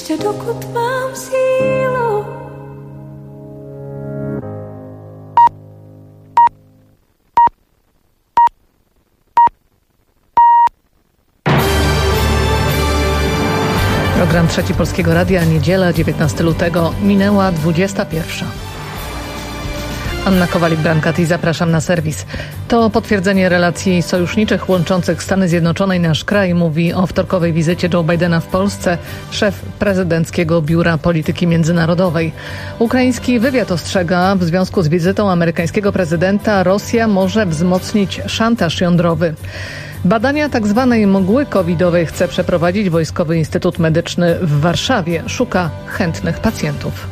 ještě dokud mám sílu. Program Trzeci Polskiego Radia, niedziela, 19 lutego, minęła 21. Anna Kowalik-Brankati, zapraszam na serwis. To potwierdzenie relacji sojuszniczych łączących Stany Zjednoczone i nasz kraj, mówi o wtorkowej wizycie Joe Bidena w Polsce szef prezydenckiego Biura Polityki Międzynarodowej. Ukraiński wywiad ostrzega, w związku z wizytą amerykańskiego prezydenta Rosja może wzmocnić szantaż jądrowy. Badania tzw. mgły covidowej chce przeprowadzić Wojskowy Instytut Medyczny w Warszawie. Szuka chętnych pacjentów.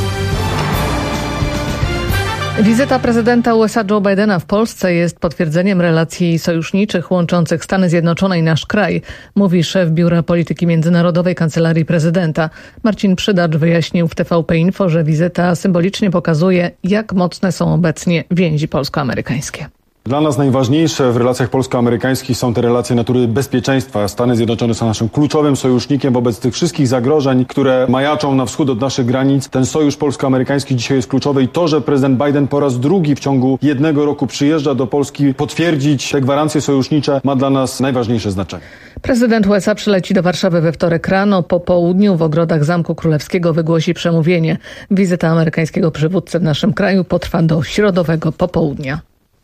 Wizyta prezydenta USA Joe Bidena w Polsce jest potwierdzeniem relacji sojuszniczych łączących Stany Zjednoczone i nasz kraj, mówi szef Biura Polityki Międzynarodowej Kancelarii Prezydenta. Marcin Przydacz wyjaśnił w TVP Info, że wizyta symbolicznie pokazuje, jak mocne są obecnie więzi polsko-amerykańskie. Dla nas najważniejsze w relacjach polsko-amerykańskich są te relacje natury bezpieczeństwa. Stany Zjednoczone są naszym kluczowym sojusznikiem wobec tych wszystkich zagrożeń, które majaczą na wschód od naszych granic. Ten sojusz polsko-amerykański dzisiaj jest kluczowy i to, że prezydent Biden po raz drugi w ciągu jednego roku przyjeżdża do Polski potwierdzić te gwarancje sojusznicze, ma dla nas najważniejsze znaczenie. Prezydent USA przyleci do Warszawy we wtorek rano. Po południu w ogrodach Zamku Królewskiego wygłosi przemówienie. Wizyta amerykańskiego przywódcy w naszym kraju potrwa do środowego popołudnia.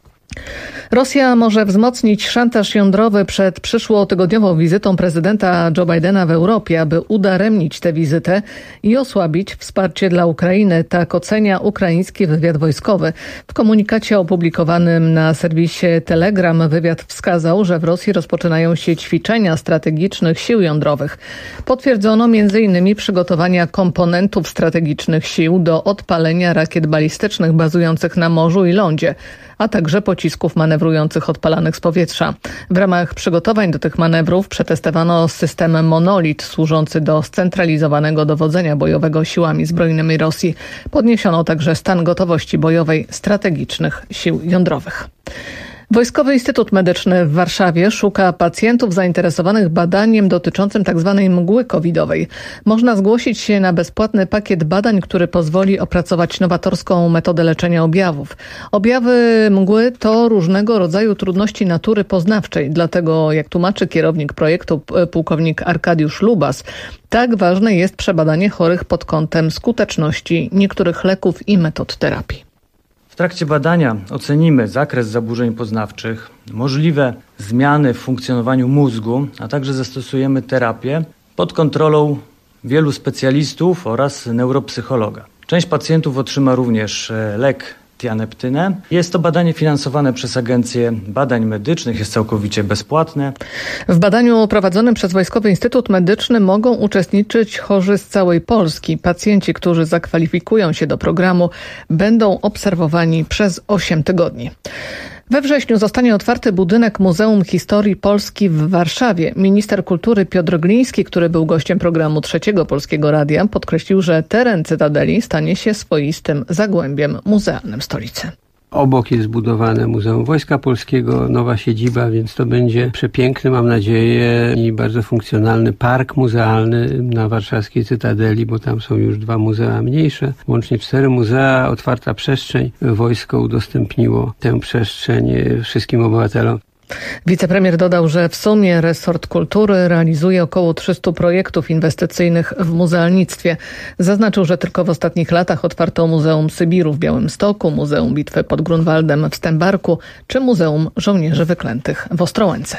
Rosja może wzmocnić szantaż jądrowy przed przyszłotygodniową wizytą prezydenta Joe Bidena w Europie, aby udaremnić tę wizytę i osłabić wsparcie dla Ukrainy. Tak ocenia ukraiński wywiad wojskowy. W komunikacie opublikowanym na serwisie Telegram wywiad wskazał, że w Rosji rozpoczynają się ćwiczenia strategicznych sił jądrowych. Potwierdzono m.in. przygotowania komponentów strategicznych sił do odpalenia rakiet balistycznych bazujących na morzu i lądzie, a także pocisków manewrujących odpalanych z powietrza. W ramach przygotowań do tych manewrów przetestowano system Monolit służący do scentralizowanego dowodzenia bojowego siłami zbrojnymi Rosji. Podniesiono także stan gotowości bojowej strategicznych sił jądrowych. Wojskowy Instytut Medyczny w Warszawie szuka pacjentów zainteresowanych badaniem dotyczącym tzw. mgły covidowej. Można zgłosić się na bezpłatny pakiet badań, który pozwoli opracować nowatorską metodę leczenia objawów. Objawy mgły to różnego rodzaju trudności natury poznawczej. Dlatego, jak tłumaczy kierownik projektu pułkownik Arkadiusz Lubas, tak ważne jest przebadanie chorych pod kątem skuteczności niektórych leków i metod terapii. W trakcie badania ocenimy zakres zaburzeń poznawczych, możliwe zmiany w funkcjonowaniu mózgu, a także zastosujemy terapię pod kontrolą wielu specjalistów oraz neuropsychologa. Część pacjentów otrzyma również lek tianeptynę. Jest to badanie finansowane przez Agencję Badań Medycznych, jest całkowicie bezpłatne. W badaniu prowadzonym przez Wojskowy Instytut Medyczny mogą uczestniczyć chorzy z całej Polski. Pacjenci, którzy zakwalifikują się do programu, będą obserwowani przez 8 tygodni. We wrześniu zostanie otwarty budynek Muzeum Historii Polski w Warszawie. Minister kultury Piotr Gliński, który był gościem programu Trzeciego Polskiego Radia, podkreślił, że teren Cytadeli stanie się swoistym zagłębiem muzealnym stolicy. Obok jest zbudowane Muzeum Wojska Polskiego, nowa siedziba, więc to będzie przepiękny, mam nadzieję, i bardzo funkcjonalny park muzealny na warszawskiej Cytadeli, bo tam są już 2 muzea mniejsze, łącznie 4 muzea, otwarta przestrzeń. Wojsko udostępniło tę przestrzeń wszystkim obywatelom. Wicepremier dodał, że w sumie resort kultury realizuje około 300 projektów inwestycyjnych w muzealnictwie. Zaznaczył, że tylko w ostatnich latach otwarto Muzeum Sybiru w Białymstoku, Muzeum Bitwy pod Grunwaldem w Stębarku czy Muzeum Żołnierzy Wyklętych w Ostrołęce.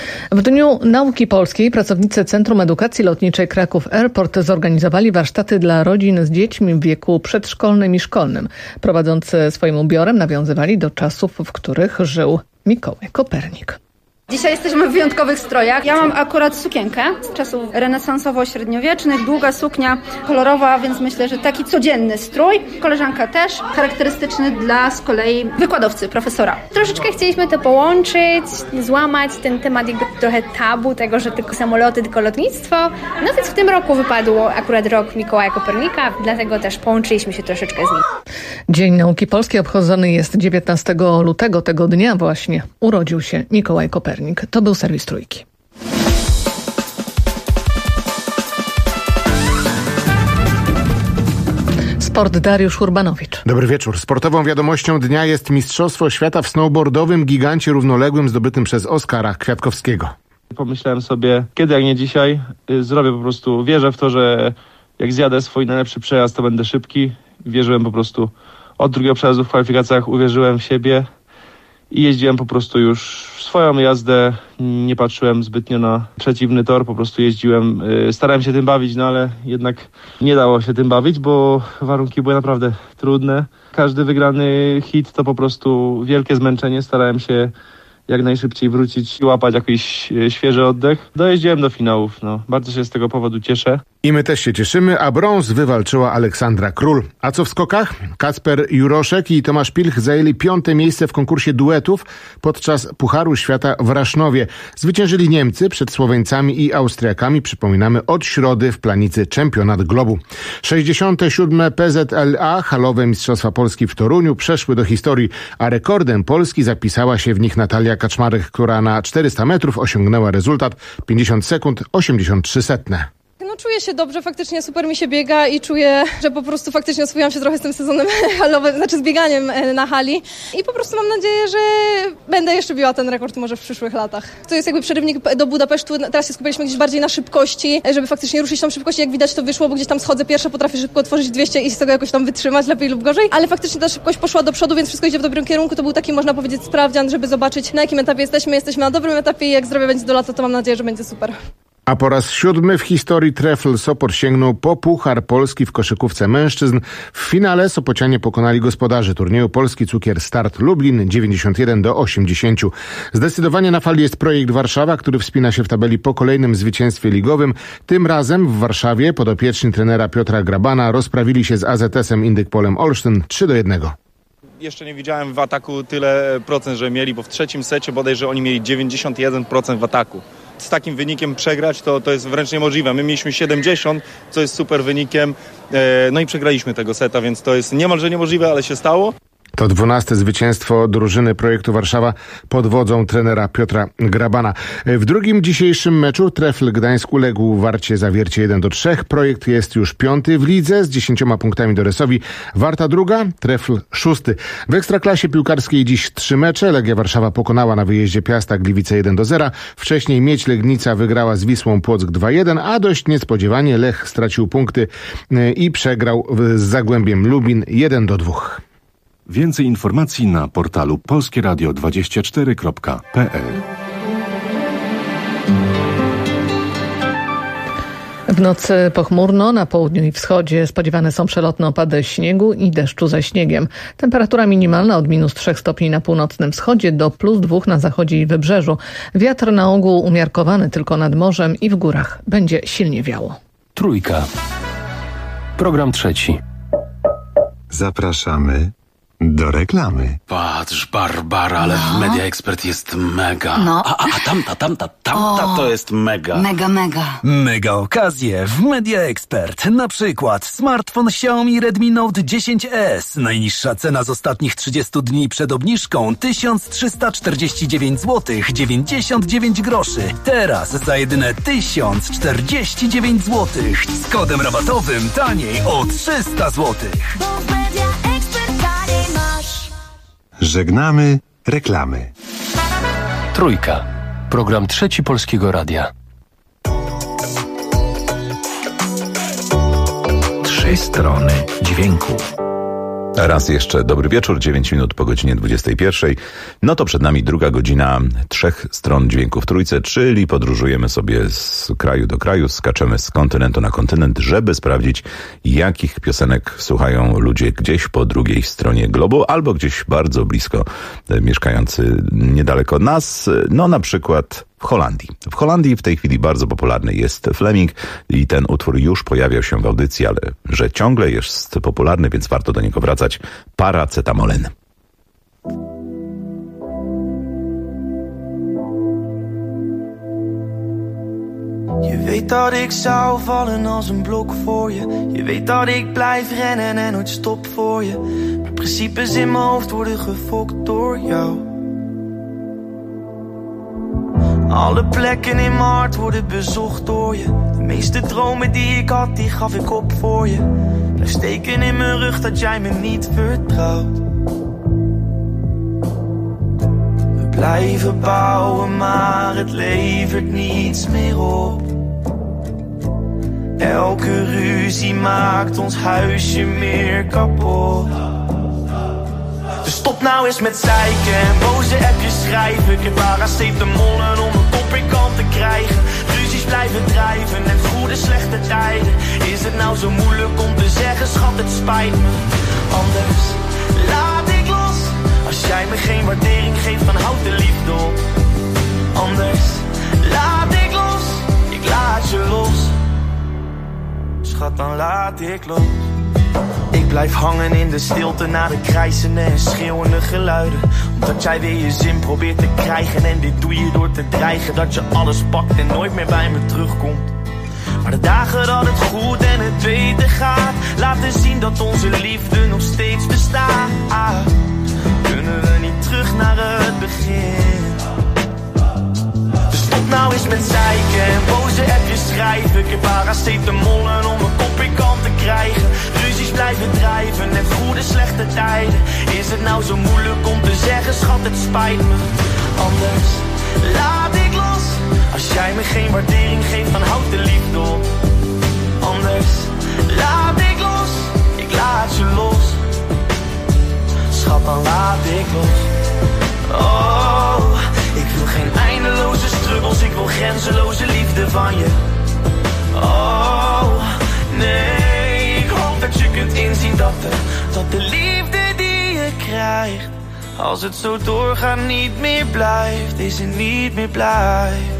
W Dniu Nauki Polskiej pracownicy Centrum Edukacji Lotniczej Kraków Airport zorganizowali warsztaty dla rodzin z dziećmi w wieku przedszkolnym i szkolnym. Prowadzący swoim ubiorem nawiązywali do czasów, w których żył Mikołaj Kopernik. Dzisiaj jesteśmy w wyjątkowych strojach. Ja mam akurat sukienkę z czasów renesansowo-średniowiecznych, długa suknia, kolorowa, więc myślę, że taki codzienny strój. Koleżanka też, charakterystyczny dla z kolei wykładowcy, profesora. Troszeczkę chcieliśmy to połączyć, złamać ten temat jakby trochę tabu tego, że tylko samoloty, tylko lotnictwo. No więc w tym roku wypadło akurat rok Mikołaja Kopernika, dlatego też połączyliśmy się troszeczkę z nim. Dzień Nauki Polskiej obchodzony jest 19 lutego. Tego dnia właśnie urodził się Mikołaj Kopernik. To był serwis Trójki. Sport Dariusz Urbanowicz. Dobry wieczór. Sportową wiadomością dnia jest Mistrzostwo Świata w snowboardowym gigancie równoległym zdobytym przez Oskara Kwiatkowskiego. Pomyślałem sobie, kiedy jak nie dzisiaj, zrobię po prostu, wierzę w to, że jak zjadę swój najlepszy przejazd, to będę szybki. Wierzyłem po prostu od drugiego przejazdu w kwalifikacjach, uwierzyłem w siebie i jeździłem po prostu już swoją jazdę, nie patrzyłem zbytnio na przeciwny tor, po prostu jeździłem, starałem się tym bawić, no ale jednak nie dało się tym bawić, bo warunki były naprawdę trudne. Każdy wygrany hit to po prostu wielkie zmęczenie, starałem się jak najszybciej wrócić i łapać jakiś świeży oddech. Dojeździłem do finałów, bardzo się z tego powodu cieszę. I my też się cieszymy, a brąz wywalczyła Aleksandra Król. A co w skokach? Kacper Juroszek i Tomasz Pilch zajęli 5. miejsce w konkursie duetów podczas Pucharu Świata w Rasznowie. Zwyciężyli Niemcy przed Słoweńcami i Austriakami, przypominamy, od środy w Planicy Czempionat Globu. 67. PZLA, halowe Mistrzostwa Polski w Toruniu, przeszły do historii, a rekordem Polski zapisała się w nich Natalia Kaczmarek, która na 400 metrów osiągnęła rezultat 50 sekund 83 setne. Czuję się dobrze, faktycznie super mi się biega i czuję, że po prostu faktycznie oswoiłam się trochę z tym sezonem halowym, z bieganiem na hali i po prostu mam nadzieję, że będę jeszcze biła ten rekord może w przyszłych latach. To jest jakby przerywnik do Budapesztu, teraz się skupiliśmy gdzieś bardziej na szybkości, żeby faktycznie ruszyć tą szybkość, jak widać to wyszło, bo gdzieś tam schodzę pierwsza, potrafię szybko otworzyć 200 i z tego jakoś tam wytrzymać, lepiej lub gorzej, ale faktycznie ta szybkość poszła do przodu, więc wszystko idzie w dobrym kierunku, to był taki, można powiedzieć, sprawdzian, żeby zobaczyć, na jakim etapie jesteśmy na dobrym etapie i jak zdrowie będzie do lata, to mam nadzieję, że będzie super. A po raz 7. w historii Trefl Sopot sięgnął po Puchar Polski w koszykówce mężczyzn. W finale Sopocianie pokonali gospodarzy turnieju Polski Cukier Start Lublin 91-80. Zdecydowanie na fali jest projekt Warszawa, który wspina się w tabeli po kolejnym zwycięstwie ligowym. Tym razem w Warszawie podopieczni trenera Piotra Grabana rozprawili się z AZS-em Indykpolem Olsztyn 3-1. Jeszcze nie widziałem w ataku tyle procent, że mieli, bo w trzecim secie bodajże oni mieli 91% w ataku. Z takim wynikiem przegrać to jest wręcz niemożliwe. My mieliśmy 70, co jest super wynikiem, no i przegraliśmy tego seta, więc to jest niemalże niemożliwe, ale się stało. To 12. zwycięstwo drużyny projektu Warszawa pod wodzą trenera Piotra Grabana. W drugim dzisiejszym meczu Trefl Gdańsk uległ Warcie Zawiercie 1-3. Projekt jest już 5. w lidze z 10 punktami do Resowi. Warta 2, Trefl 6. W Ekstraklasie piłkarskiej dziś 3 mecze. Legia Warszawa pokonała na wyjeździe Piasta Gliwice 1-0. Wcześniej Miedź Legnica wygrała z Wisłą Płock 2-1, a dość niespodziewanie Lech stracił punkty i przegrał z Zagłębiem Lubin 1-2. Więcej informacji na portalu polskieradio24.pl. W nocy pochmurno, na południu i wschodzie spodziewane są przelotne opady śniegu i deszczu ze śniegiem. Temperatura minimalna od -3 stopni na północnym wschodzie do +2 na zachodzie i wybrzeżu. Wiatr na ogół umiarkowany tylko nad morzem i w górach. Będzie silnie wiało. Trójka. Program trzeci. Zapraszamy do reklamy. Patrz, Barbara, ale w Media Expert jest mega. No. A tamta to jest mega. Mega. Mega okazje w Media Expert. Na przykład smartfon Xiaomi Redmi Note 10S. Najniższa cena z ostatnich 30 dni przed obniżką 1349 zł 99 groszy. Teraz za jedyne 1049 zł. Z kodem rabatowym taniej o 300 zł. Żegnamy reklamy. Trójka. Program trzeci Polskiego Radia. 3 strony dźwięku. Raz jeszcze dobry wieczór, 9 minut po godzinie 21. No to przed nami druga godzina 3 stron dźwięku w trójce, czyli podróżujemy sobie z kraju do kraju, skaczemy z kontynentu na kontynent, żeby sprawdzić, jakich piosenek słuchają ludzie gdzieś po drugiej stronie globu, albo gdzieś bardzo blisko, mieszkający niedaleko nas, no na przykład w Holandii. W Holandii w tej chwili bardzo popularny jest Fleming i ten utwór już pojawiał się w audycji, ale że ciągle jest popularny, więc warto do niego wracać. Paracetamolen. Je weet dat ik zou vallen als een blok voor je. Je weet dat ik blijf rennen en nooit stop voor je. Maar principes in mijn hoofd worden gefokt door jou. Alle plekken in mijn hart worden bezocht door je. De meeste dromen die ik had, die gaf ik op voor je. Blijf steken in mijn rug dat jij me niet vertrouwt. We blijven bouwen, maar het levert niets meer op. Elke ruzie maakt ons huisje meer kapot. Dus stop nou eens met zeiken en boze appjes schrijven. Ik heb paracetamollen om een kop in kant te krijgen. Ruzies blijven drijven en goede slechte tijden. Is het nou zo moeilijk om te zeggen, schat, het spijt me. Anders laat ik los. Als jij me geen waardering geeft, dan houd de liefde op. Anders laat ik los. Ik laat je los. Schat, dan laat ik los. Ik blijf hangen in de stilte na de krijzende en schreeuwende geluiden. Omdat jij weer je zin probeert te krijgen. En dit doe je door te dreigen dat je alles pakt en nooit meer bij me terugkomt. Maar de dagen dat het goed en het beter gaat, laten zien dat onze liefde nog steeds bestaat. Kunnen we niet terug naar het begin? Dus stop nou eens met zeiken en boze appjes schrijven. Ik heb paracetamollen om een kop in kant te krijgen. Ruzies blijven drijven en goede slechte tijden. Is het nou zo moeilijk om te zeggen, schat, het spijt me. Anders laat ik los. Als jij me geen waardering geeft, dan houd de liefde op. Anders laat ik los. Ik laat je los. Schat, dan laat ik los. Oh, ik wil geen eindeloze struggles. Ik wil grenzeloze liefde van je. Oh, nee, ik hoop dat je kunt inzien dat de liefde die je krijgt, als het zo doorgaat, niet meer blijft. Is het niet meer blijft.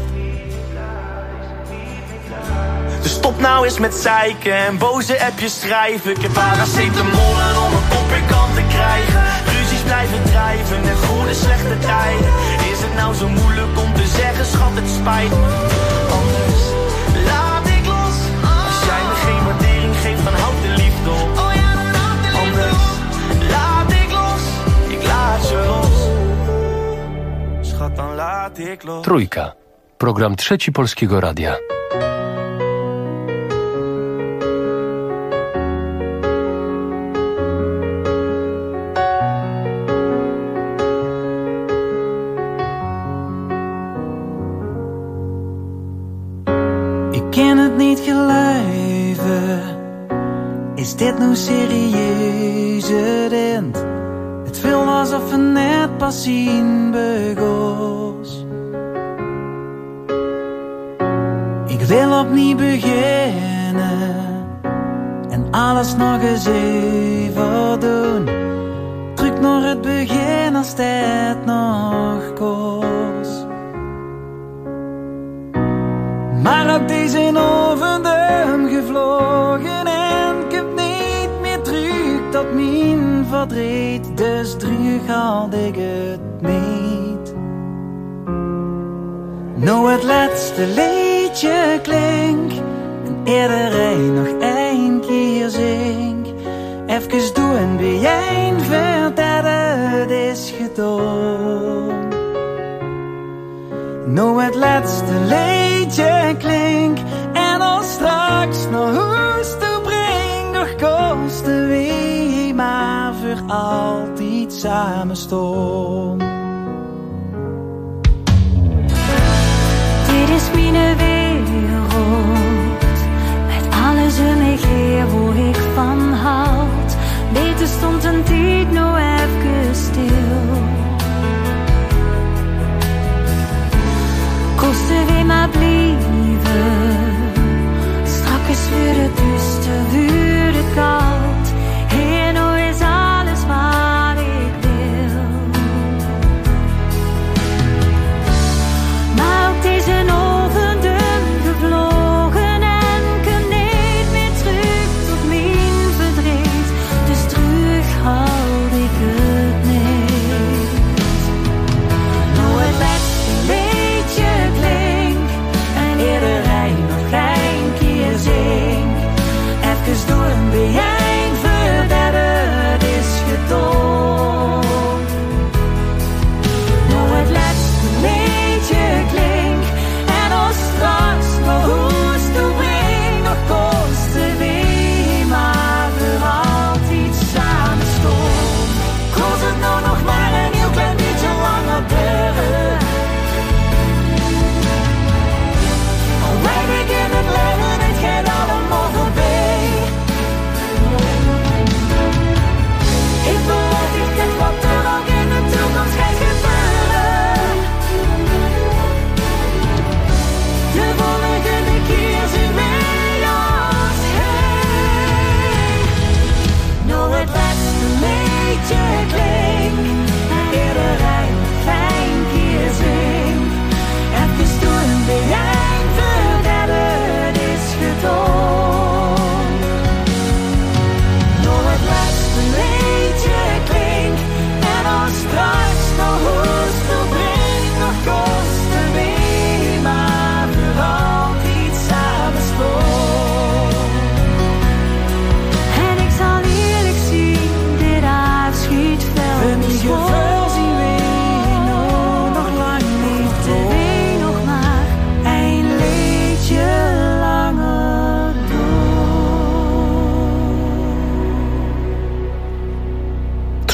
Dus stop nou eens met zeiken en boze appjes schrijven. Ik heb paracetamollen om een kop in kant te krijgen. Ruzies blijven drijven en goede slechte tijden. Is het nou zo moeilijk om te zeggen, schat, het spijt me. Anders laat ik los. Als jij me geen waardering geeft, dan houd de liefde op. Anders laat ik los. Ik laat je los. Schat, dan laat ik los. Trójka. Program Trzeci Polskiego Radia. Is dit nou serieus het eind? Het voelt alsof we net pas zien begos. Ik wil opnieuw beginnen en alles nog eens even doen. Terug naar het begin als het nog kost. Maar ook deze overdum gevlogen en ik heb niet meer terug tot mijn verdriet. Dus terug had ik het niet. Nou het laatste liedje klinkt en iedereen nog één keer zingt. Even doen wie jij vindt dat het is gedaan. Nou het laatste liedje klinkt en als straks naar huis toe brengt, nog kosten we maar voor altijd samen staan. Dit is mijn wereld, met alles om me heen waar ik van houd. Beter stond een tijd nou even stil. Kosten we maar blijven, straks wordt het duister, wordt het koud. En nu is alles wat ik wil. Maar ook deze overdum gevlogen en kan niet meer terug tot mijn verdriet. Dus terug houd ik het niet. Nou het laatste liedje klinkt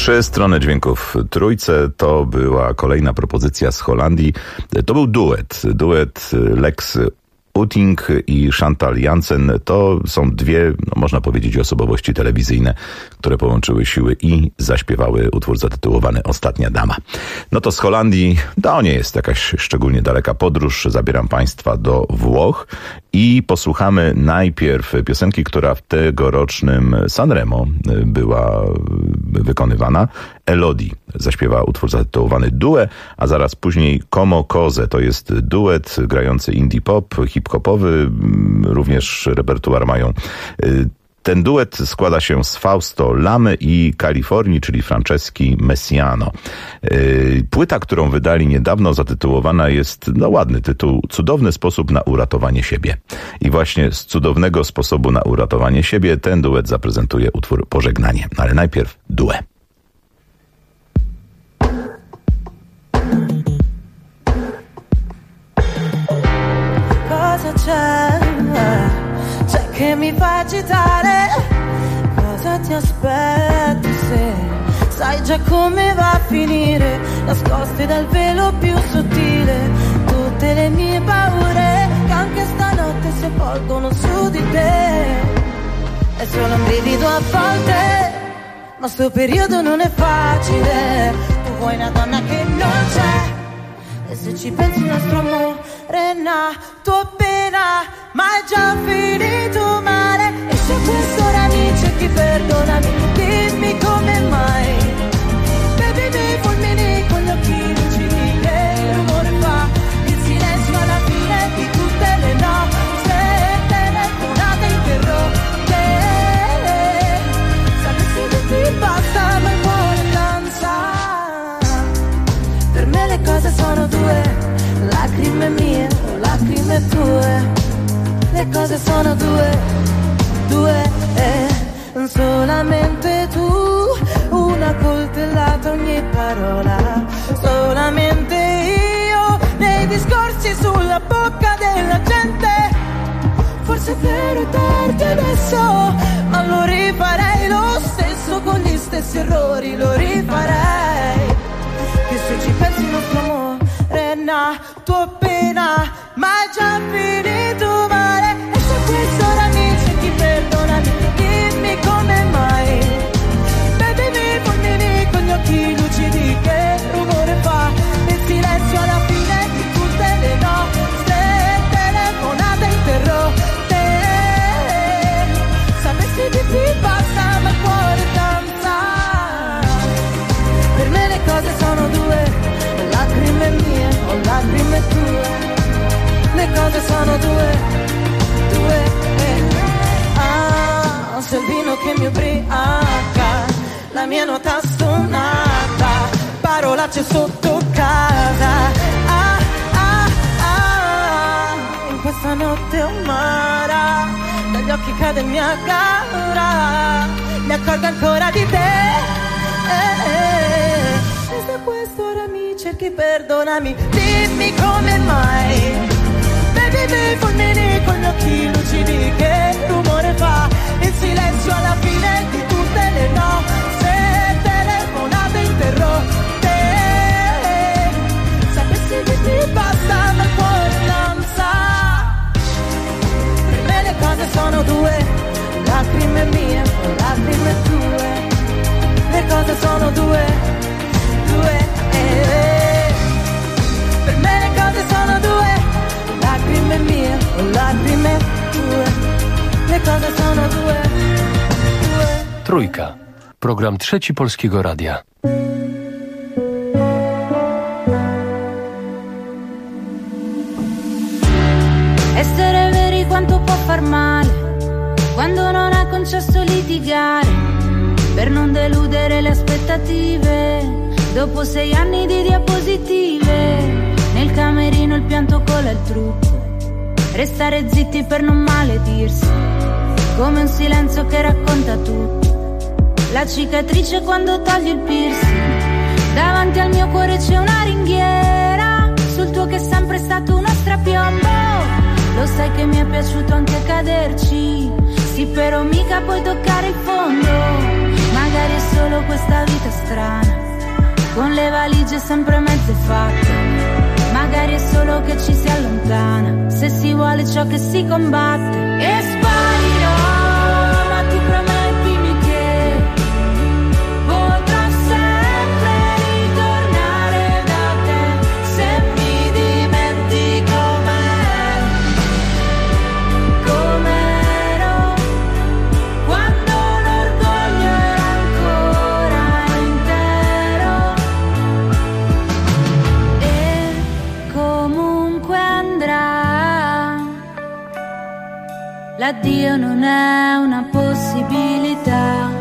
3 strony dźwięków w trójce to była kolejna propozycja z Holandii. To był duet Lex Utting i Chantal Jansen. To są dwie, można powiedzieć, osobowości telewizyjne, które połączyły siły i zaśpiewały utwór zatytułowany Ostatnia Dama. No to z Holandii, to nie jest jakaś szczególnie daleka podróż. Zabieram Państwa do Włoch i posłuchamy najpierw piosenki, która w tegorocznym Sanremo była wykonywana. Elodie zaśpiewała utwór zatytułowany Due, a zaraz później Como Cose. To jest duet grający indie pop, hip-hopowy, również repertuar mają. Ten duet składa się z Fausto Lamy i Kalifornii, czyli Franceski Messiano. Płyta, którą wydali niedawno, zatytułowana jest, ładny tytuł, Cudowny sposób na uratowanie siebie. I właśnie z cudownego sposobu na uratowanie siebie ten duet zaprezentuje utwór Pożegnanie. Ale najpierw Due. C'è che mi fa agitare, cosa ti aspetti se sai già come va a finire, nascoste dal velo più sottile, tutte le mie paure che anche stanotte si avvolgono su di te, è solo un brivido a volte, ma sto periodo non è facile, tu vuoi una donna che non c'è, e se ci pensi il nostro amore è nato appena, ma è già finito male. E se a quest'ora mi cerchi, perdonami, dimmi come mai. Baby, mi fulmini con gli occhi lucidi, che rumore fa il silenzio alla fine di tutte le nostre telefonate interrotte. Sapessi che ti basta, ma il cuore danza. Per me le cose sono due, lacrime mie o lacrime tue. Le cose sono due, solamente tu, una coltellata ogni parola, solamente io, nei discorsi sulla bocca della gente, forse è vero è tardi adesso, ma lo rifarei lo stesso, con gli stessi errori lo rifarei, che se ci pensi il nostro amore è nato appena, ma è già finito male. E se a quest'ora mi cerchi, perdonami, dimmi come mai. Baby, mi fulmini con gli occhi lucidi, che rumore fa il silenzio alla fine di tutte le nostre telefonate interrotte. Sapessi di ti basta, ma il cuore danza. Per me le cose sono due, lacrime mie o lacrime tue. Le cose sono due, se il vino che mi ubriaca, la mia nota stonata, parolacce sotto casa, in questa notte amara, dagli occhi cade il Niagara, mi accorgo ancora di te, e se a quest'ora mi cerchi, perdonami, dimmi come mai. Baby, fulmini con gli occhi lucidi, che rumore fa il silenzio alla fine di tutte le nostre telefonate interrotte. Sapessi che ti basta, ma il cuore danza. Per me le cose sono due, lacrime mie o lacrime tue. Le cose sono due, per me le cose sono due, lacrime mie o lacrime tue. Le cose sono due. Trójka. Program Trzeci Polskiego Radia. Essere veri quanto può far male, quando non ha concesso litigare, per non deludere le aspettative. Dopo 6 anni di diapositive, nel camerino il pianto cola il trucco, restare zitti per non maledirsi, come un silenzio che racconta tutto. La cicatrice quando taglio il piercing, davanti al mio cuore c'è una ringhiera, sul tuo che è sempre stato uno strapiombo. Lo sai che mi è piaciuto anche caderci, sì però mica puoi toccare il fondo. Magari è solo vivo questa vita strana, con le valigie sempre mezze fatte. Magari è solo che ci si allontana, se si vuole ciò che si combatte. E sparirò, ma tu promettimi che potrò sempre ritornare da te, se mi dimentico com'ero, quando l'orgoglio era ancora intero. E comunque andrà, l'addio non è una possibilità.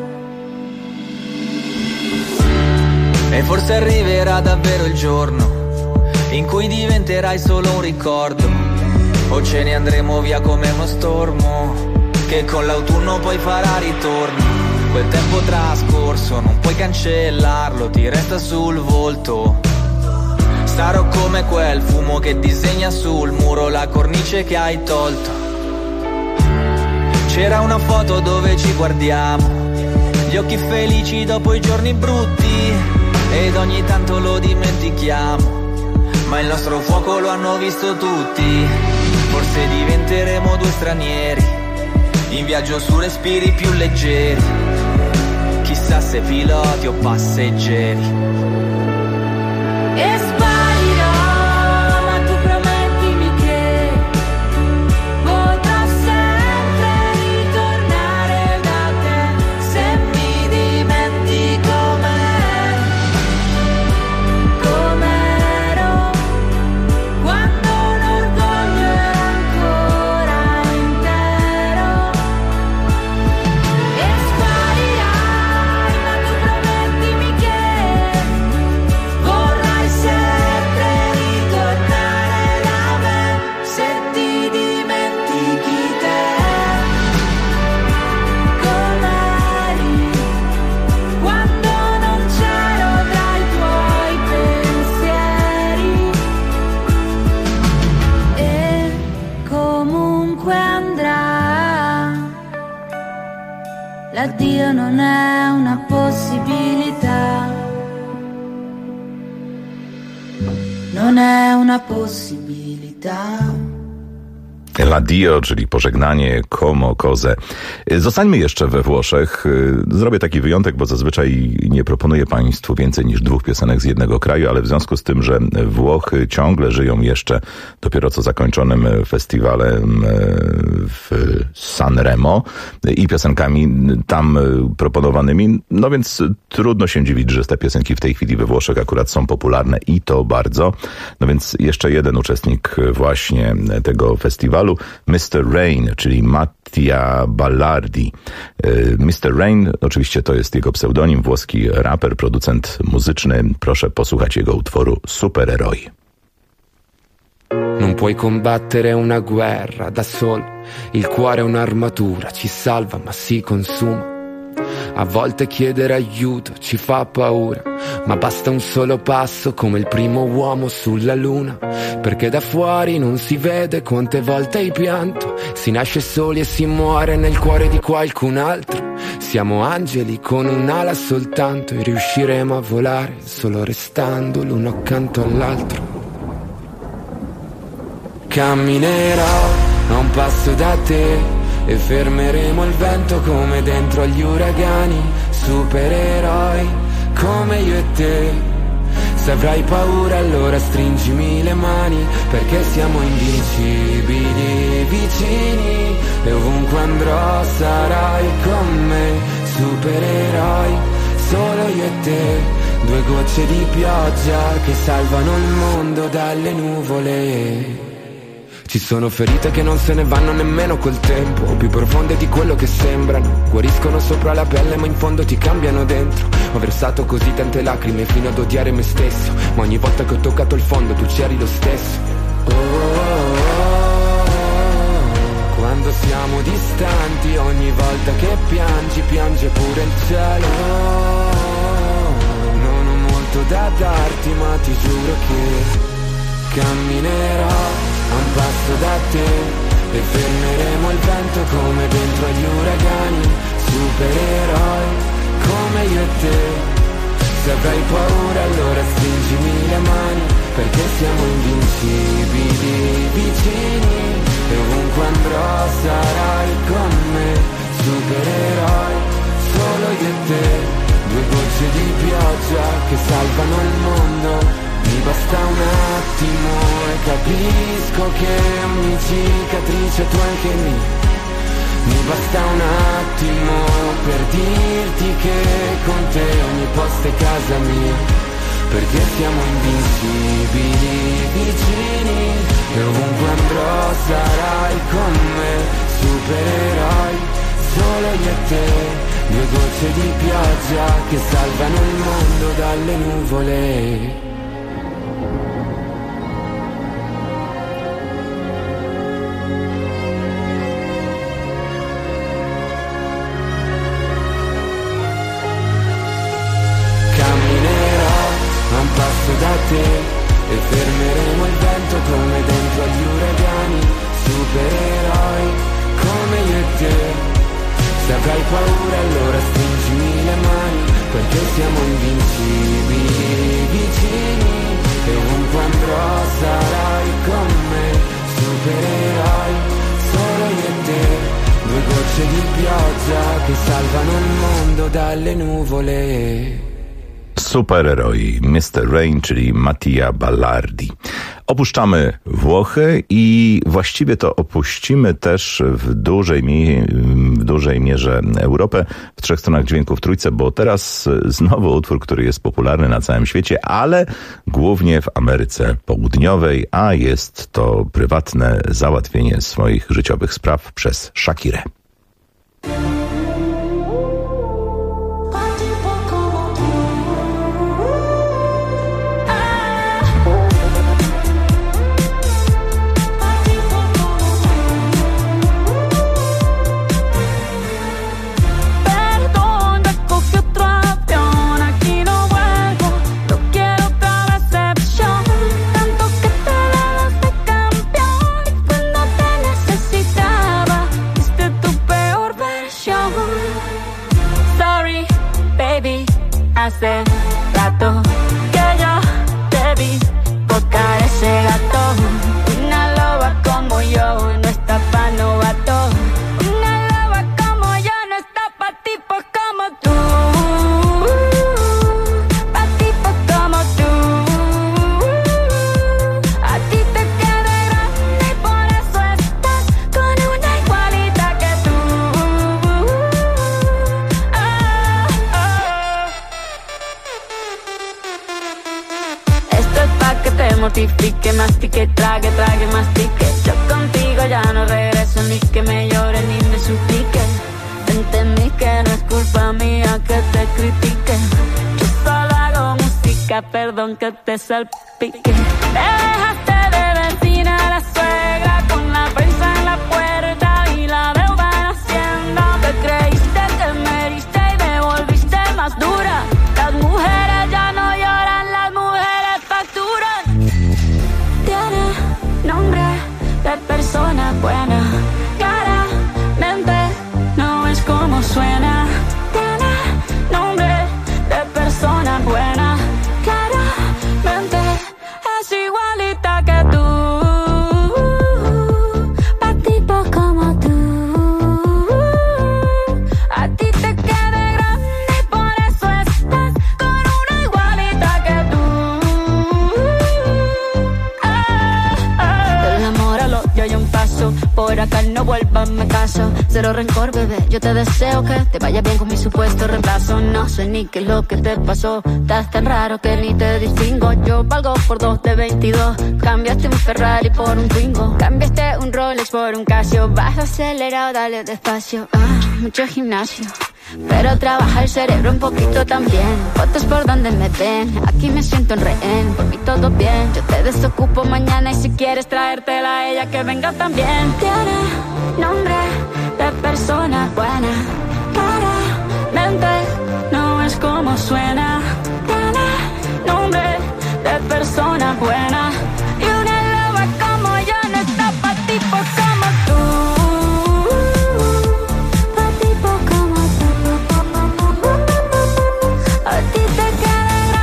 E forse arriverà davvero il giorno in cui diventerai solo un ricordo, o ce ne andremo via come uno stormo che con l'autunno poi farà ritorno. Quel tempo trascorso non puoi cancellarlo, ti resta sul volto. Sarò come quel fumo che disegna sul muro la cornice che hai tolto. C'era una foto dove ci guardiamo, gli occhi felici dopo i giorni brutti, ed ogni tanto lo dimentichiamo, ma il nostro fuoco lo hanno visto tutti. Forse diventeremo due stranieri in viaggio su respiri più leggeri, chissà se piloti o passeggeri. E sparirò, ma tu promettimi che potrò sempre ritornare da te, se mi dimentico com'ero, quando l'orgoglio era ancora intero. E sparirai, ma tu promettimi che vorrai sempre ritornare da me, se ti dimentichi te com'eri, quando non c'ero tra i tuoi pensieri. E comunque andrà, l'addio non è una possibilità, non è una possibilità. L'addio, czyli pożegnanie, como, cose. Zostańmy jeszcze we Włoszech. Zrobię taki wyjątek, bo zazwyczaj nie proponuję Państwu więcej niż 2 piosenek z jednego kraju, ale w związku z tym, że Włochy ciągle żyją jeszcze dopiero co zakończonym festiwalem w Sanremo i piosenkami tam proponowanymi, no więc trudno się dziwić, że te piosenki w tej chwili we Włoszech akurat są popularne i to bardzo. No więc jeszcze jeden uczestnik właśnie tego festiwalu, Mr. Rain, czyli Mattia Ballardi. Mr. Rain, oczywiście to jest jego pseudonim, włoski raper, producent muzyczny. Proszę posłuchać jego utworu Supereroi. Non puoi combattere una guerra da solo, il cuore è un'armatura, ci salva ma si consuma. A volte chiedere aiuto ci fa paura, ma basta un solo passo come il primo uomo sulla luna, perché da fuori non si vede quante volte hai pianto, si nasce soli e si muore nel cuore di qualcun altro. Siamo angeli con un'ala soltanto e riusciremo a volare solo restando l'uno accanto all'altro. Camminerò a un passo da te e fermeremo il vento come dentro agli uragani, supereroi come io e te. Se avrai paura allora stringimi le mani, perché siamo invincibili vicini, e ovunque andrò sarai con me, supereroi, solo io e te, 2 gocce di pioggia che salvano il mondo dalle nuvole. Ci sono ferite che non se ne vanno nemmeno col tempo, più profonde di quello che sembrano, guariscono sopra la pelle ma in fondo ti cambiano dentro. Ho versato così tante lacrime fino ad odiare me stesso, ma ogni volta che ho toccato il fondo tu c'eri lo stesso. Oh, oh, oh, oh. Quando siamo distanti, ogni volta che piangi, piange pure il cielo. Oh, non ho molto da darti ma ti giuro che camminerò a un passo da te e fermeremo il vento come dentro agli uragani, supereroi come io e avrai paura allora stringimi le mani, perché siamo invincibili, vicini, e ovunque andrò sarai con me, supereroi, solo io e te, due gocce di pioggia che salvano il mondo, mi basta un attimo e capisco che ogni cicatrice tu anche me. Mi basta un attimo per dirti che con te ogni posto è casa mia, perché siamo invincibili, vicini, e ovunque andrò sarai con me, supereroi, solo io e te, due gocce di pioggia che salvano il mondo dalle nuvole. Da te e fermeremo il vento come dentro agli uragani, supereroi come io e te. Se avrai paura allora stringimi le mani, perché siamo invincibili, vicini, e ovunque andrò sarai con me, supereroi, solo io e te, due gocce di pioggia che salvano il mondo dalle nuvole. Supereroi Mr. Rain, czyli Mattia Ballardi. Opuszczamy Włochy i właściwie to opuścimy też w dużej mierze Europę w trzech stronach dźwięków trójce, bo teraz znowu utwór, który jest popularny na całym świecie, ale głównie w Ameryce Południowej, a jest to prywatne załatwienie swoich życiowych spraw przez Shakirę. Hace rato que yo te vi tocar ese gato. Una loba como yo no está pa' novato. Una loba como yo no está pa' tipos como tú. Pa' tipos como tú. A ti te queda grande y por eso estás con una igualita que tú. Que te mortifique, mastique, trague, mastique. Yo contigo ya no regreso, ni que me llore ni me suplique. Entendí que no es culpa mía que te critique. Yo solo hago música, perdón que te salpique. Te dejaste de vecina a la suegra con la prensa en la puerta y la deuda en Hacienda. Te creíste que me heriste y me volviste más dura. Las mujeres ya no lloran, las mujeres facturan. Tiene nombre de persona buena, claramente no es como suena. Tiene nombre de persona buena, claramente es igualita que tú. Pa' tipos como tú. A ti te queda grande y por eso estás con una igualita que tú. Del amor al odio hay un paso, por acá no vuelvas, me caso. Cero rencor, bebé, yo te deseo que te vaya bien con mi supuesto reemplazo. No sé ni qué es lo que te pasó, estás tan raro que ni te distingo. Yo valgo por 2 de 22, cambiaste un Ferrari por un Twingo. Cambiaste un Rolex por un Casio, vas acelerado, dale despacio. Mucho gimnasio, pero trabaja el cerebro un poquito también. Fotos por donde me ven, aquí me siento en rehén. Por mí todo bien, yo te desocupo mañana y si quieres traértela a ella que venga también. Tiene nombre de persona buena, claramente no es como suena. Tiene nombre de persona buena y una loba como yo no está pa' tipos como tú. Pa' tipos como tú. A ti te queda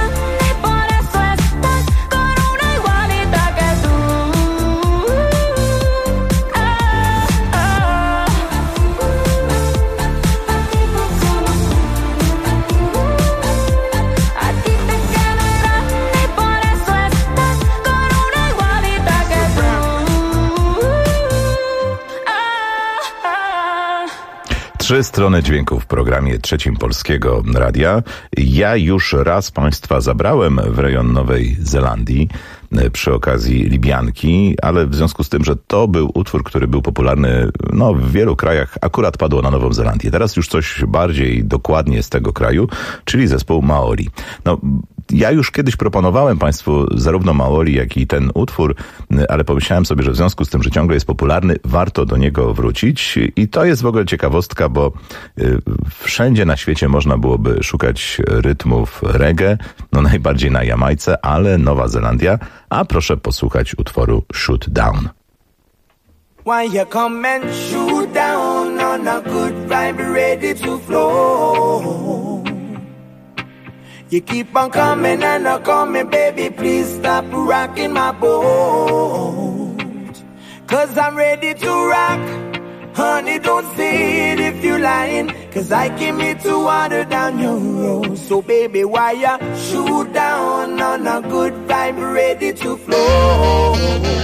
3 strony dźwięku w programie trzecim Polskiego Radia. Ja już raz Państwa zabrałem w rejon Nowej Zelandii przy okazji Libianki, ale w związku z tym, że to był utwór, który był popularny w wielu krajach, akurat padło na Nową Zelandię. Teraz już coś bardziej dokładnie z tego kraju, czyli zespół Maori. Ja już kiedyś proponowałem Państwu zarówno Maori, jak i ten utwór, ale pomyślałem sobie, że w związku z tym, że ciągle jest popularny, warto do niego wrócić. I to jest w ogóle ciekawostka, bo wszędzie na świecie można byłoby szukać rytmów reggae, najbardziej na Jamajce, ale Nowa Zelandia. A proszę posłuchać utworu Shoot Down. Why you come and shoot down on a good vibe ready to flow? You keep on coming and a coming, baby, please stop rocking my boat. 'Cause I'm ready to rock. Honey, don't say it if you're lying, 'cause I came here to water down your road. So baby, why you shoot down on a good vibe ready to flow?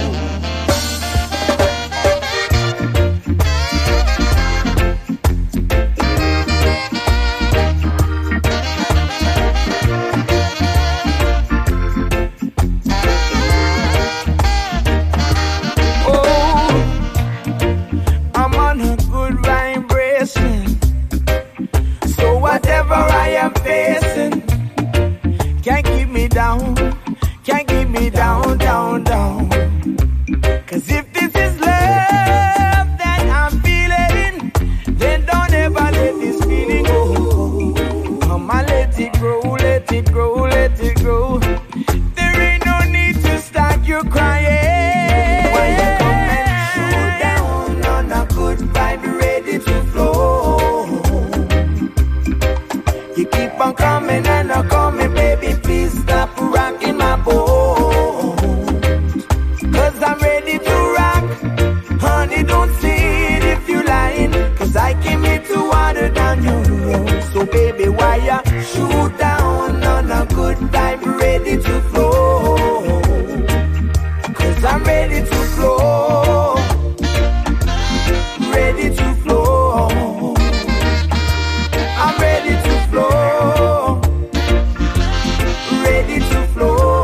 Whatever I am facing can't keep me down, can't keep me down, down, down. 'Cause if this is love that I'm feeling, then don't ever let this feeling go. Come on, let it grow, let it grow, let it grow. There ain't no need to start you crying. Why you come and shoot down on a good vibe ready to flow? You keep on coming and I'm coming, baby, please stop rocking my boat. 'Cause I'm ready to rock. Honey, don't say it if you're lying, 'cause I came here to water down your road. So baby, why you shoot down on a good vibe ready to flow? 'Cause I'm ready to flow. Ready to flow. I'm ready to flow, ready to flow.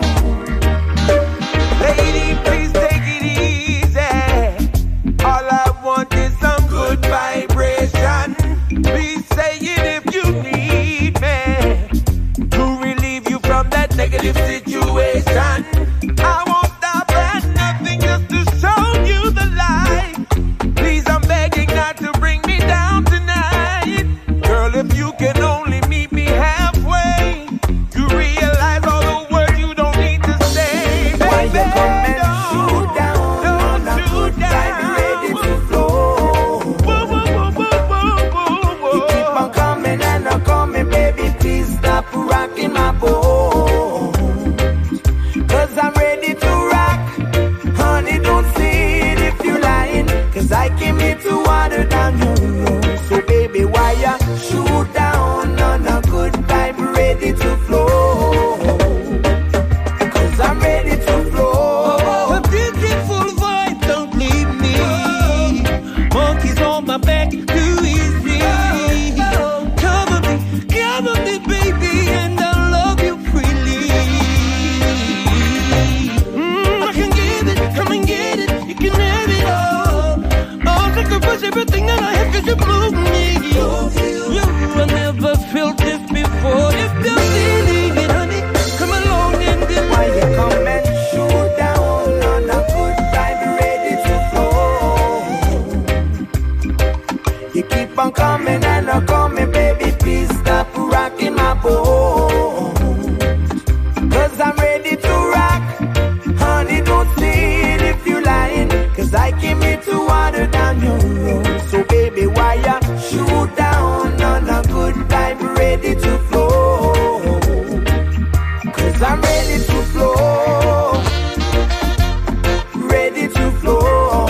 Lady, please take it easy. All I want is some good vibration. Please say it if you need me to relieve you from that negative situation. I won't stop at nothing just to show you the light. Please, I'm begging not to bring me down tonight. Girl, if you can only meet me halfway, you realize all the words you don't need to say. Why you come and shoot down on a good vibe ready to flow? You keep on coming and I'm coming, baby, please stop rocking my boat. 'Cause I'm ready to rock. Honey, don't say it if you're lying, 'cause I came here to water down your road. So baby, why you shoot down on a good vibe ready to flow? 'Cause I'm ready to flow. A beautiful vibe, don't leave me. Monkeys on my back, too easy. Cover me, baby, and I'll love you freely. I can give it, come and get it, you can have it all. I'll sacrifice everything that I have 'cause you move me. I never felt this before. If you're feeling it, honey, come along and get it. Why you come and shoot down on a good vibe ready to flow? You keep on coming and I'm coming, baby, please stop rocking my boat. 'Cause I'm ready to rock. Honey, don't say it if you're lying, 'cause I came here to water down your road. So baby, why you shoot down on a good vibe ready to flow? 'Cause I'm ready to flow. Ready to flow.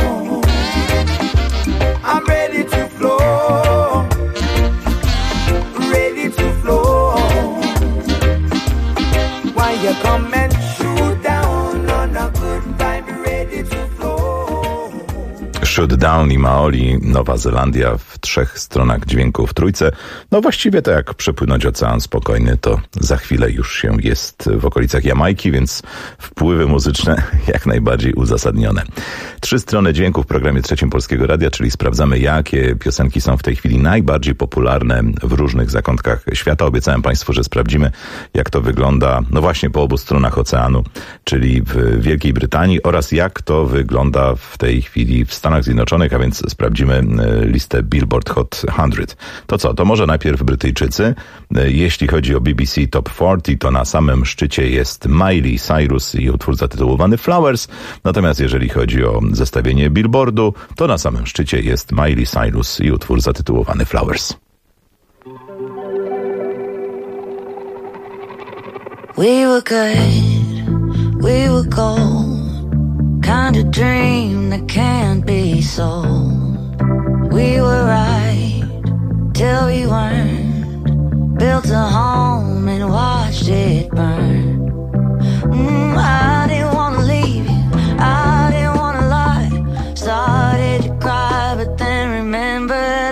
I'm ready to flow. Ready to flow. Shoot Down i Maoli, Nowa Zelandia w 3 stronach dźwięku w trójce. No właściwie to jak przepłynąć ocean spokojny, to za chwilę już się jest w okolicach Jamajki, więc wpływy muzyczne jak najbardziej uzasadnione. 3 strony dźwięku w programie Trzecim Polskiego Radia, czyli sprawdzamy, jakie piosenki są w tej chwili najbardziej popularne w różnych zakątkach świata. Obiecałem Państwu, że sprawdzimy, jak to wygląda, no właśnie po obu stronach oceanu, czyli w Wielkiej Brytanii, oraz jak to wygląda w tej chwili w Stanach Zjednoczonych, a więc sprawdzimy listę Billboard Hot 100. To co, to może najpierw Brytyjczycy. Jeśli chodzi o BBC Top 40, to na samym szczycie jest Miley Cyrus i utwór zatytułowany Flowers. Natomiast jeżeli chodzi o zestawienie Billboardu, to na samym szczycie jest Miley Cyrus i utwór zatytułowany Flowers. We were good, we were gold, kind of dream that can't be sold. We were right till we weren't, built a home and watched it burn. I didn't want to leave you, I didn't want to lie, started to cry but then remembered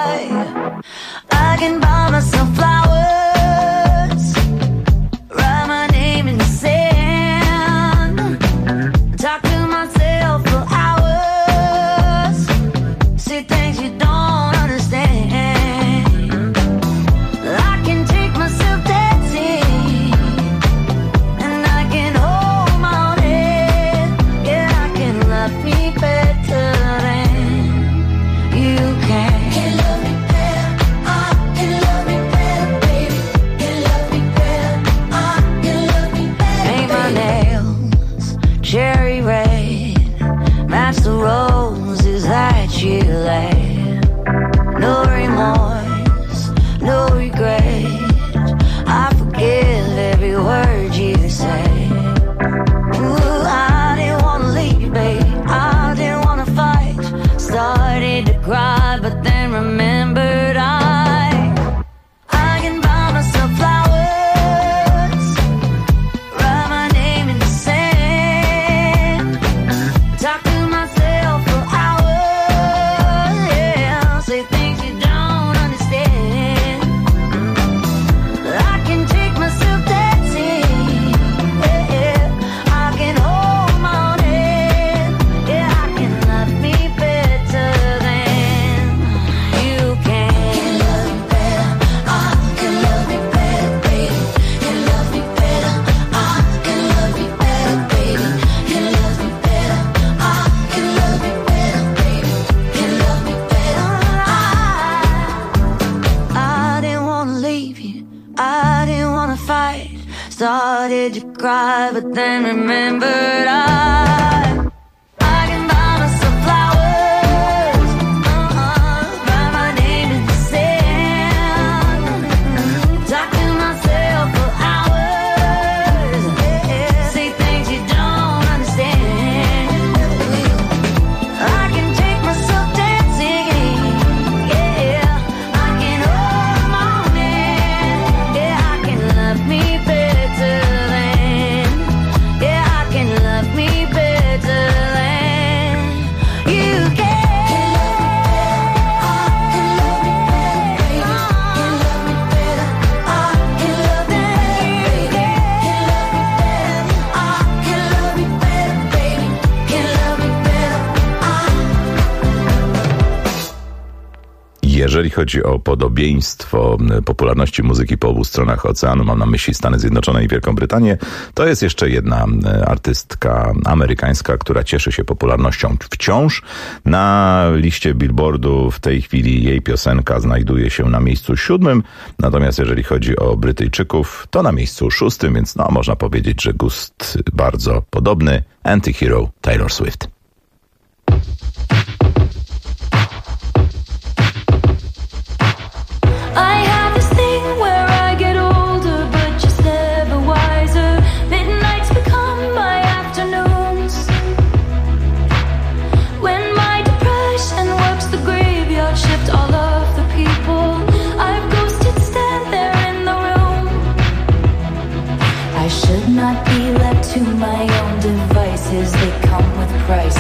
I can buy myself flowers, write my name in the sand, talk to myself for hours, say things you don't understand. I can take myself dancing, and I can hold my own head. Yeah, I can love me better than you can. Can love me better, I can love me better, baby. Can love me better, I can love me better. Paint my nails cherry red, match the roses that you laid. No remorse, no regret, I forgive every word you say. Ooh, I didn't wanna leave, babe, I didn't wanna fight, started to cry but then remembered I can buy myself flowers, write my name in the sand, talk to myself for hours, yeah, say things you don't understand. I can take myself dancing, yeah, I can hold my own head, yeah, I can love me better than you can. Can love me better, I can love me better, baby. Can love me better, I can love me better, baby. Can love me better, I can love me better, baby. Can love me better, I didn't wanna leave you, I didn't wanna fight, started to cry but then remembered I can buy myself flowers, write my name in the sand, talk to myself for hours, yeah, say things you don't understand. I can take myself dancing, yeah, I can hold my own hand, yeah, I can love me better than, yeah, I can love me better than you can. Jeżeli chodzi o podobieństwo popularności muzyki po obu stronach oceanu, mam na myśli Stany Zjednoczone i Wielką Brytanię, to jest jeszcze jedna artystka amerykańska, która cieszy się popularnością wciąż. Na liście Billboardu w tej chwili jej piosenka znajduje się na miejscu 7, natomiast jeżeli chodzi o Brytyjczyków, to na miejscu 6, więc no, można powiedzieć, że gust bardzo podobny. Antihero, Taylor Swift. I have this thing where I get older, but just never wiser. Midnights become my afternoons, when my depression works the graveyard shift. All of the people I've ghosted stand there in the room. I should not be left to my own devices, they come with prices.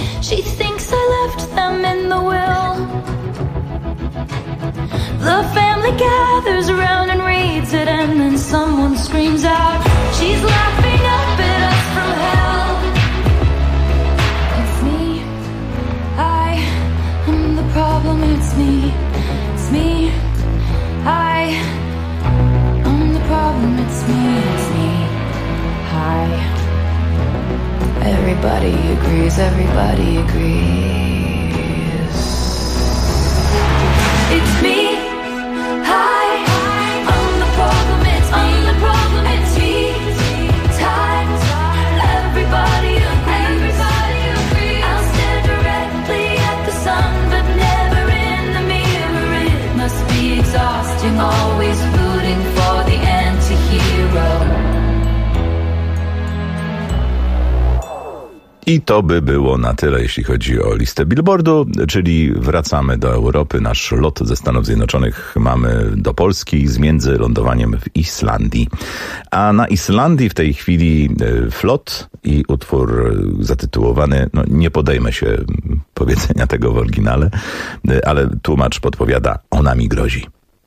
She thinks I left them in the will. The family gathers around and reads it, and then someone screams out, she's laughing up at us from hell. It's me, I am the problem, it's me, I am the problem, it's me, hi. Everybody agrees, it's me, hi, I'm the problem, it's me, tight, everybody agrees, I'll stare directly at the sun, but never in the mirror, it must be exhausting, always rooting for the anti-hero. I to by było na tyle, jeśli chodzi o listę Billboardu, czyli wracamy do Europy. Nasz lot ze Stanów Zjednoczonych mamy do Polski z międzylądowaniem w Islandii. A na Islandii w tej chwili flot i utwór zatytułowany, no nie podejmę się powiedzenia tego w oryginale, ale tłumacz podpowiada, ona mi grozi.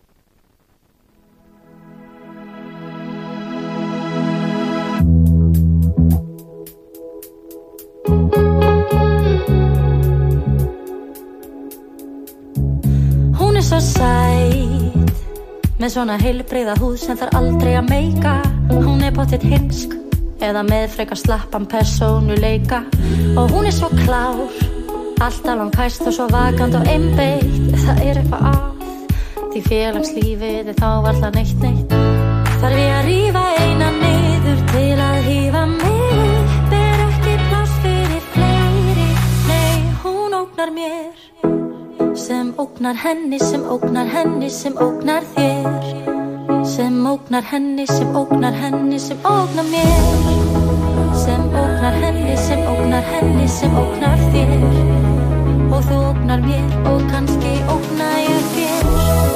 Hún er svo sæt, með svona heilbrigða húð sem þarf aldrei að meika. Hún er pottitt heimsk, eða með frekar slappan persónuleika. Og hún er svo klár, alltaf langhæst og svo vakant og einbeitt. Það er eitthvað að, því félagslífið er þá varla neitt. Þarf ég að rífa eina niður til að hífa mig upp, er ekki pláss fyrir fleiri. Nei, hún ógnar mér, sem ógnar henni, sem ógnar henni, sem ógnar þér. Sem ógnar henni, sem ógnar henni, sem ógnar mér. Sem ógnar henni, sem ógnar henni, sem ógnar þér. Og þú ógnar mér og kannski ógna ég þér.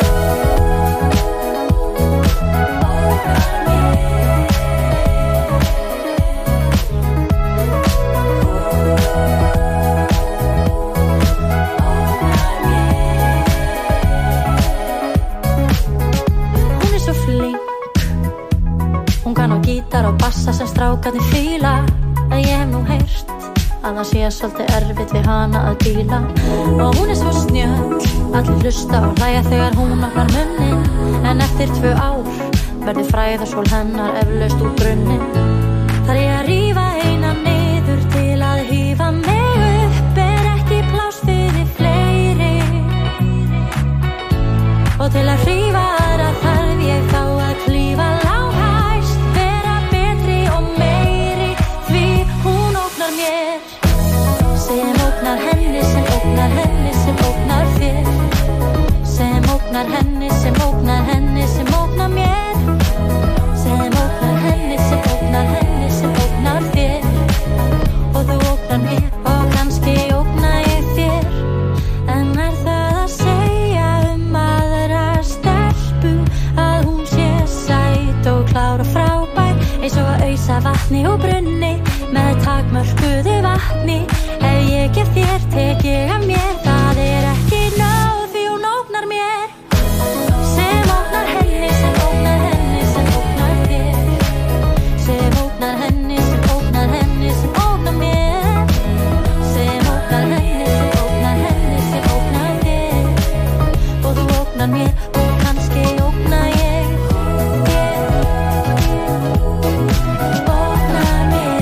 Gítar og bassa sem strákarnir fíla. En ég hef nú heyrt að það sé svolítið erfitt við hana að díla. Og hún er svo snjöll, allir hlusta og hlæja þegar hún opnar munnin. En eftir 2 ár verður fræðarsól hennar eflaust úr brunnin. Þarf ég að rífa eina niður til að hífa mig upp, er ekki pláss fyrir fleiri. Og til að hrífa aðra þarf ég þá að klífa langhæst, vera betri og meiri, því hún ógnar mér. Sem ógnar henni, sem ógnar henni, sem ógnar þér. Sem ógnar henni, sem ógnar henni, sem ógnar mér. Sem ógnar henni, sem ógnar henni, sem ógnar þér. Og þú ógnar mér og kannski ógna ég þér. En er það að segja aðra stelpu að hún sé sæt og klár og frábær, eins og að ausa vatni og brunni með takmörkuðu vatni? Ef ég gef þér, tek ég að mér. Það er ekki nóg því hún ógnar mér. Sem ógnar henni, sem ógnar henni, sem ógnar þér. Sem ógnar henni, sem ógnar henni, sem ógnar mér. Sem ógnar henni, sem ógnar henni, sem ógnar þér. Og þú ógnar mér og kannski ógna ég þér. Ógnar mér.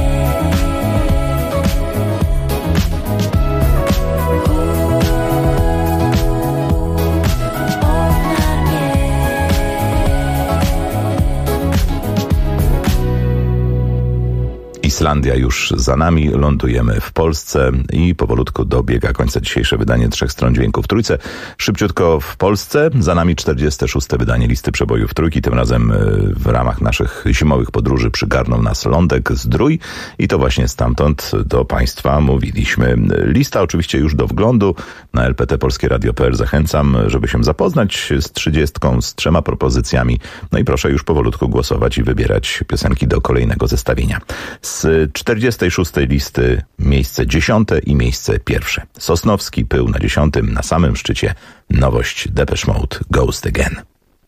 Islandia już za nami, lądujemy w Polsce i powolutku dobiega końca dzisiejsze wydanie 3 stron dźwięku w Trójce. Szybciutko w Polsce, za nami 46. wydanie listy przebojów Trójki. Tym razem w ramach naszych zimowych podróży przygarnął nas lądek Zdrój i to właśnie stamtąd do Państwa mówiliśmy. Lista oczywiście już do wglądu na lptpolskieradio.pl. Zachęcam, żeby się zapoznać z 30, z 3 propozycjami. No i proszę już powolutku głosować i wybierać piosenki do kolejnego zestawienia. Z 46 listy miejsce 10 i miejsce 1. Sosnowski, Pył na 10, na samym szczycie nowość Depeche Mode, Ghost Again.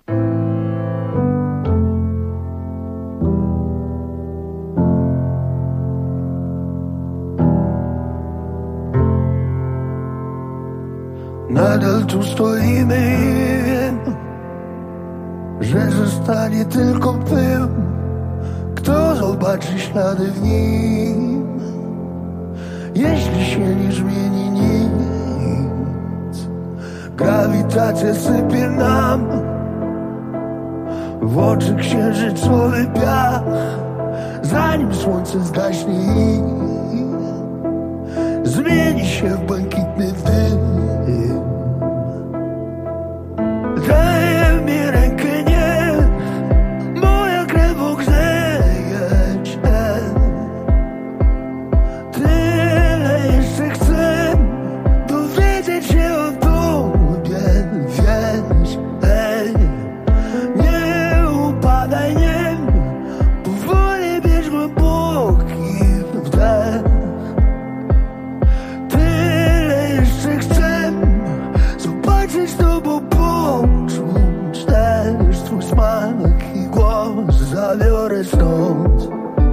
Nadal tu stoimy i wiem, że zostanie tylko pył. Kto zobaczy ślady w nim, jeśli się nie zmieni nic? Grawitacja sypie nam w oczy księżycowy piach, zanim słońce zgaśnie i zmieni się w błękitny dym. Daj mi rękę, nie, moja krew ogrzeje cię. Tyle jeszcze chcę dowiedzieć się o tobie, wiesz, nie upadaj, nie, powoli bierz głęboki wdech. Tyle jeszcze chcę zobaczyć tobą, poczuć też twój smak i głos, zabiorę stąd.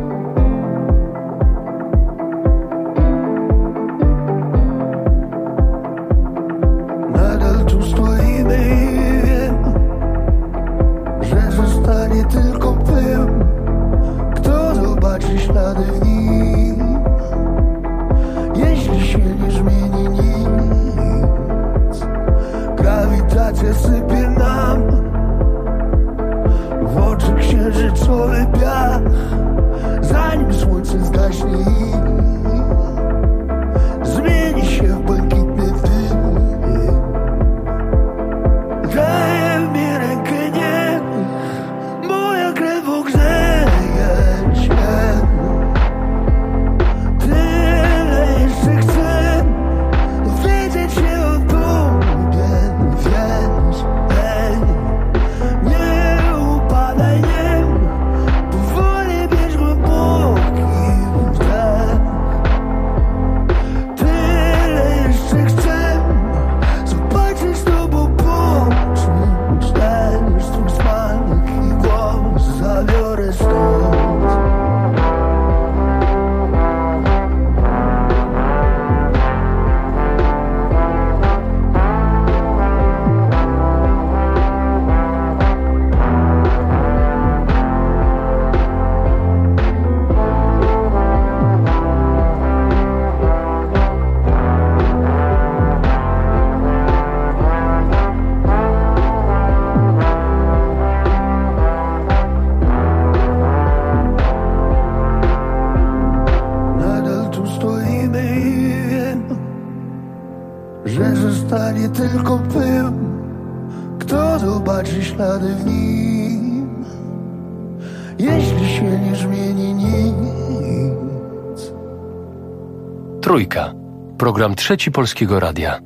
Nadal tu stoimy i wiem, że zostanie tylko pył. Kto zobaczy ślady w nim, jeśli się nie zmieni nic? Grawitacja sypie nam w oczy księżycowy piach, zanim słońce zgaśnie i zmieni się w błękitny dym. Daj mi rękę, nie, moja krew ogrzeje cię. Tyle jeszcze chcę dowiedzieć się o tobie, wiesz, nie upadaj, nie, powoli bierz głęboki wdech. Tyle jeszcze chcę zobaczyć z tobą, poczuć też twój smak i głos, zabiorę stąd. Nadal tu stoimy i wiem, że zostanie tylko pył. Kto zobaczy ślady w nim, jeśli się nie zmieni nic? Trójka. Program Trzeci Polskiego Radia.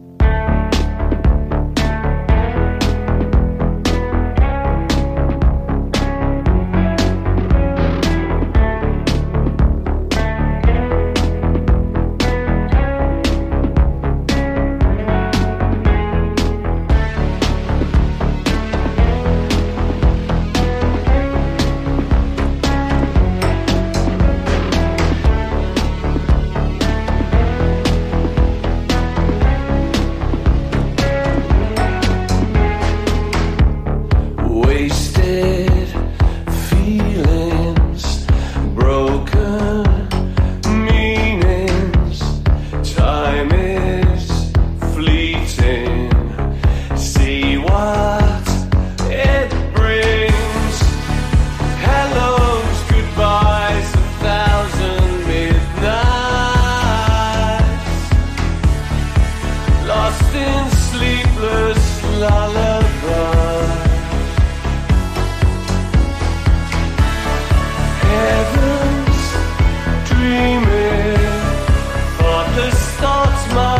Thoughtless thoughts, my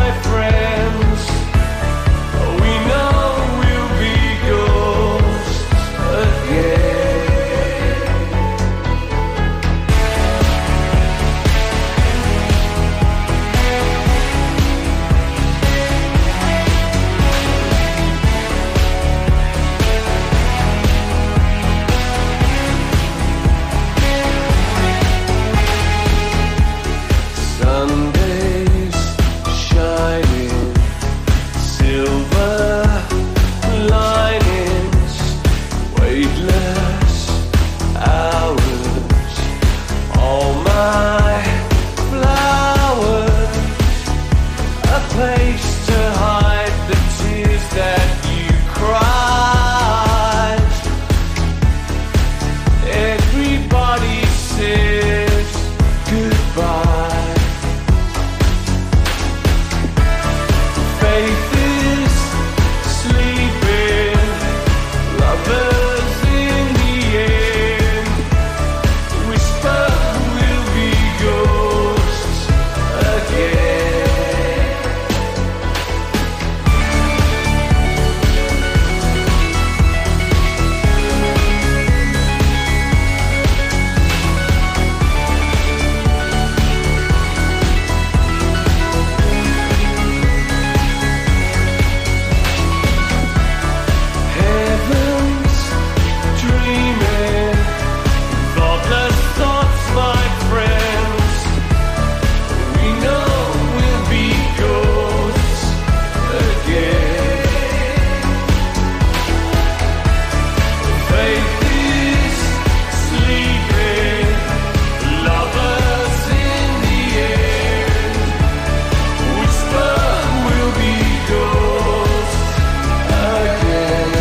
place to hide the tears that you cried. Everybody says goodbye. Faith is sleeping, lovers in the end. Whisper will be ghosts again. Heaven's dreaming, thoughtless thoughts, my friends. We know we'll be ghosts again. Faith is sleeping, lovers in the end. Whisper will be ghosts again.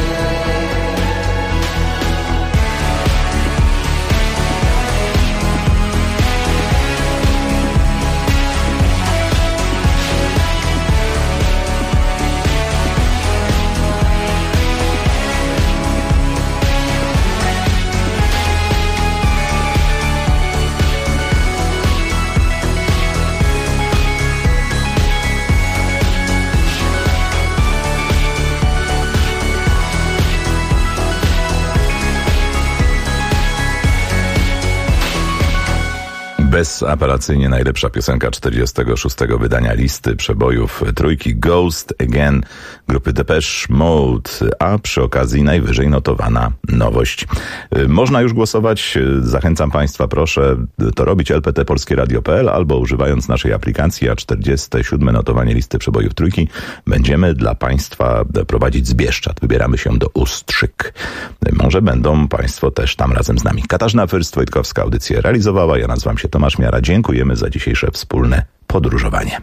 Bezapelacyjnie najlepsza piosenka 46. wydania listy przebojów trójki Ghost Again grupy Depeche Mode, a przy okazji najwyżej notowana nowość. Można już głosować. Zachęcam Państwa, proszę to robić lptpolskieradio.pl albo używając naszej aplikacji, a 47. notowanie listy przebojów trójki będziemy dla Państwa prowadzić z Bieszczad. Wybieramy się do Ustrzyk. Może będą Państwo też tam razem z nami. Katarzyna Fyrst-Wojtkowska audycję realizowała. Ja nazywam się Tomasz Miara. Dziękujemy za dzisiejsze wspólne podróżowanie.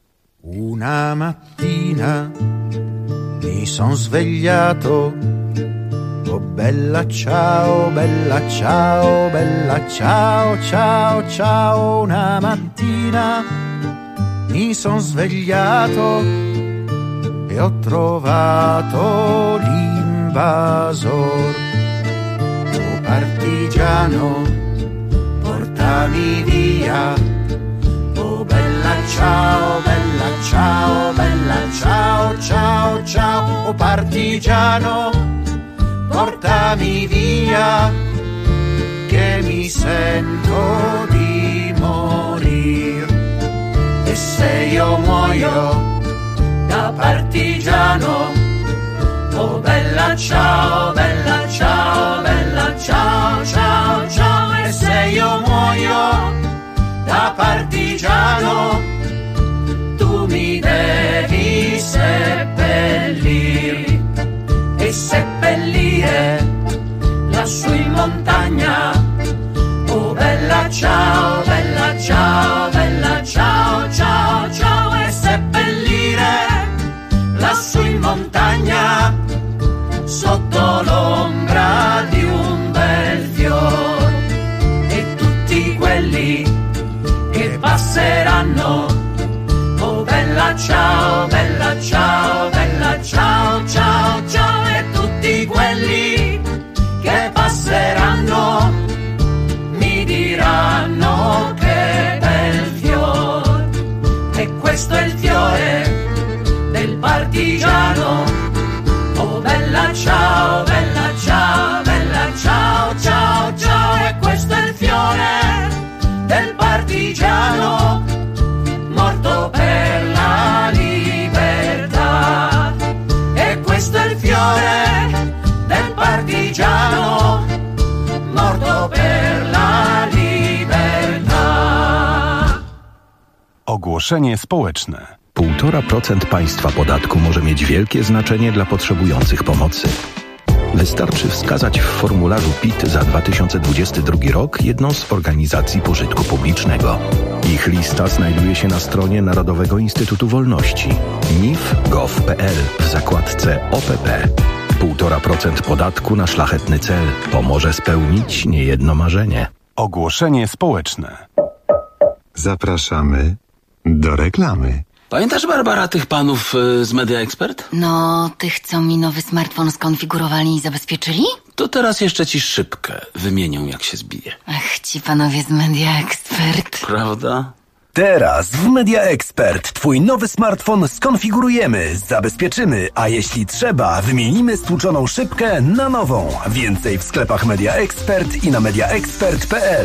Una mattina mi son svegliato, oh bella ciao, bella ciao, bella ciao, ciao, ciao. Una mattina mi son svegliato e ho trovato l'invasor. Oh partigiano, portami via. Oh bella ciao, bella ciao, bella ciao, ciao, ciao. Oh partigiano, portami via, che mi sento di morir. E se io muoio da partigiano, oh bella ciao, bella ciao, bella ciao, ciao, ciao. E se io muoio da partigiano, tu mi devi seppellir e seppellire lassù in montagna. Oh bella ciao, bella ciao, bella ciao, ciao, ciao. E seppellire lassù in montagna, sotto l'ombra di un bel fior. E tutti quelli che passeranno, oh bella ciao, bella ciao, bella ciao, ciao, ciao. E tutti quelli che passeranno mi diranno che bel fior. E questo è il fiore del partigiano. Oh bella ciao, bella ciao, bella ciao, ciao, ciao. E questo è il fiore del partigiano, morto per la libertà. E questo è il fiore del partigiano, morto per la libertà. Ogłoszenie społeczne. 1,5% państwa podatku może mieć wielkie znaczenie dla potrzebujących pomocy. Wystarczy wskazać w formularzu PIT za 2022 rok jedną z organizacji pożytku publicznego. Ich lista znajduje się na stronie Narodowego Instytutu Wolności nif.gov.pl w zakładce OPP. 1,5% podatku na szlachetny cel pomoże spełnić niejedno marzenie. Ogłoszenie społeczne. Zapraszamy do reklamy. Pamiętasz, Barbara, tych panów z Media Expert? No, tych, co mi nowy smartfon skonfigurowali i zabezpieczyli? To teraz jeszcze ci szybkę wymienią, jak się zbije. Ach, ci panowie z Media Expert. Prawda? Teraz w Media Expert twój nowy smartfon skonfigurujemy, zabezpieczymy, a jeśli trzeba, wymienimy stłuczoną szybkę na nową. Więcej w sklepach Media Expert i na mediaexpert.pl.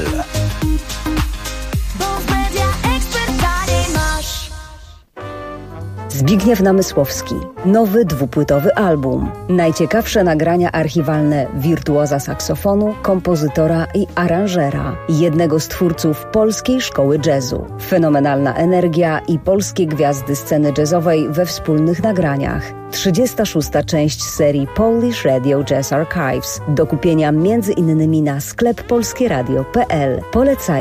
Zbigniew Namysłowski. Nowy dwupłytowy album. Najciekawsze nagrania archiwalne wirtuoza saksofonu, kompozytora i aranżera. Jednego z twórców polskiej szkoły jazzu. Fenomenalna energia i polskie gwiazdy sceny jazzowej we wspólnych nagraniach. 36. część serii Polish Radio Jazz Archives. Do kupienia m.in. na skleppolskieradio.pl. Polecaj.